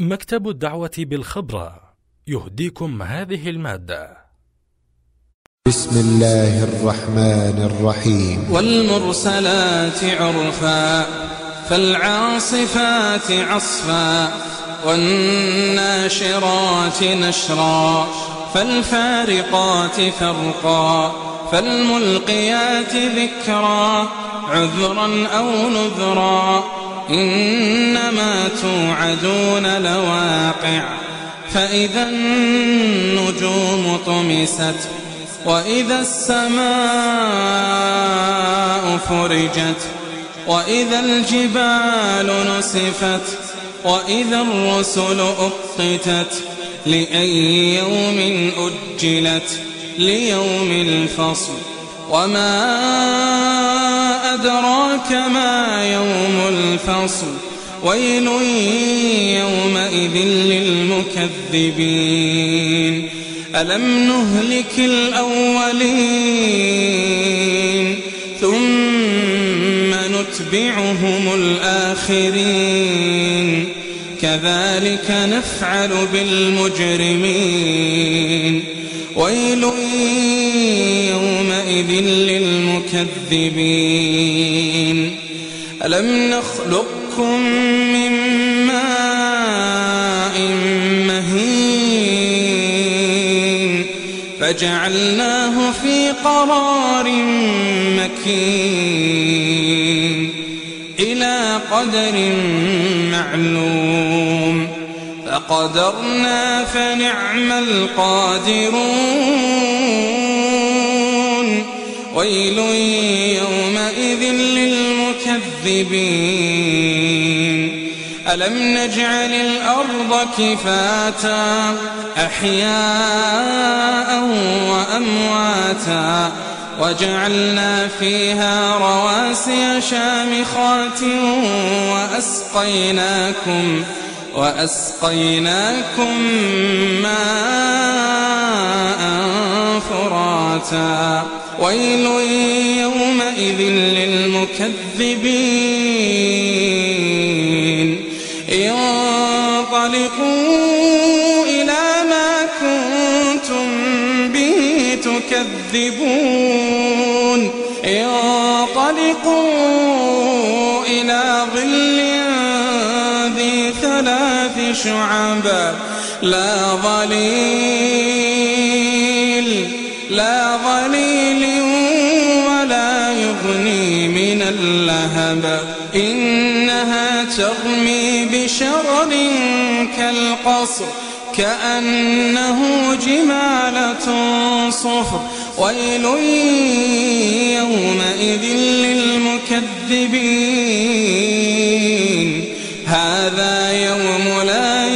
مكتب الدعوة بالخبرة يهديكم هذه المادة. بسم الله الرحمن الرحيم. والمرسلات عرفا فالعاصفات عصفا والناشرات نشرا فالفارقات فرقا فالملقيات ذكرا عذرا أو نذرا إنما توعدون لواقع فإذا النجوم طمست وإذا السماء فرجت وإذا الجبال نسفت وإذا الرسل أقتت لأي يوم أجلت ليوم الفصل وما أدراك ما يوم الفصل ويل يومئذ للمكذبين ألم نهلك الأولين ثم نتبعهم الآخرين كذلك نفعل بالمجرمين ويل يومئذ للمكذبين ألم نخلقكم من ماء مهين فجعلناه في قرار مكين إلى قدر معلوم فقدرنا فنعم القادرون ويل يومئذ للمكذبين ألم نجعل الأرض كفاتا أحياء وأمواتا وجعلنا فيها رواسي شامخات وأسقيناكم ماء فراتا ويل يومئذ للمكذبين انطلقوا إلى ما كنتم به تكذبون انطلقوا إلى ظل ذي 3 شعب لا ظليل ولا يغني من اللهب إنها ترمي بشرر كالقصر كأنه جمالة صفر ويل يومئذ للمكذبين هذا يوم لا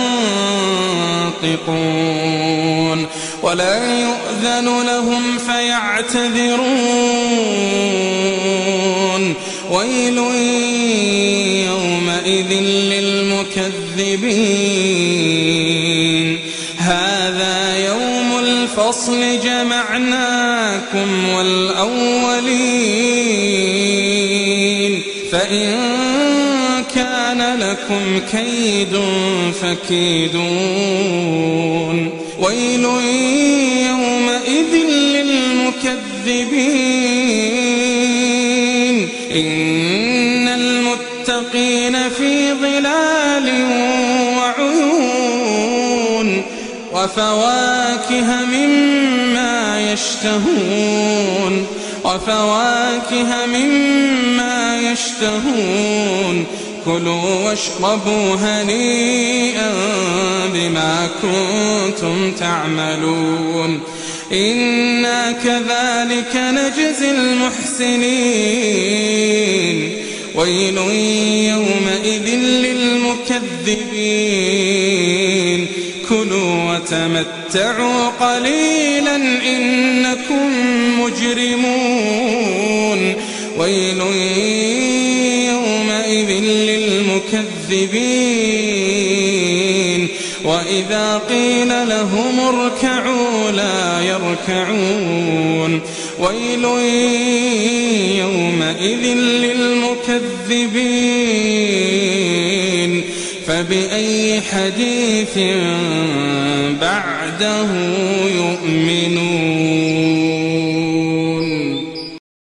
ينطقون ولا يؤذن لهم فيعتذرون ويل يومئذ للمكذبين هذا يوم الفصل جمعناكم والأولين فإن كان لكم كيد فكيدون ويل يومئذ للمكذبين إن المتقين في ظلال وعيون وفواكه مما يشتهون كلوا واشربوا هنيئا بما كنتم تعملون إنا كذلك نجزي المحسنين ويل يومئذ للمكذبين كلوا وتمتعوا قليلا إنكم مجرمون ويل يومئذ للمكذبين وإذا قيل لهم اركعوا لا يركعون ويل يومئذ للمكذبين فبأي حديث بعده يؤمنون.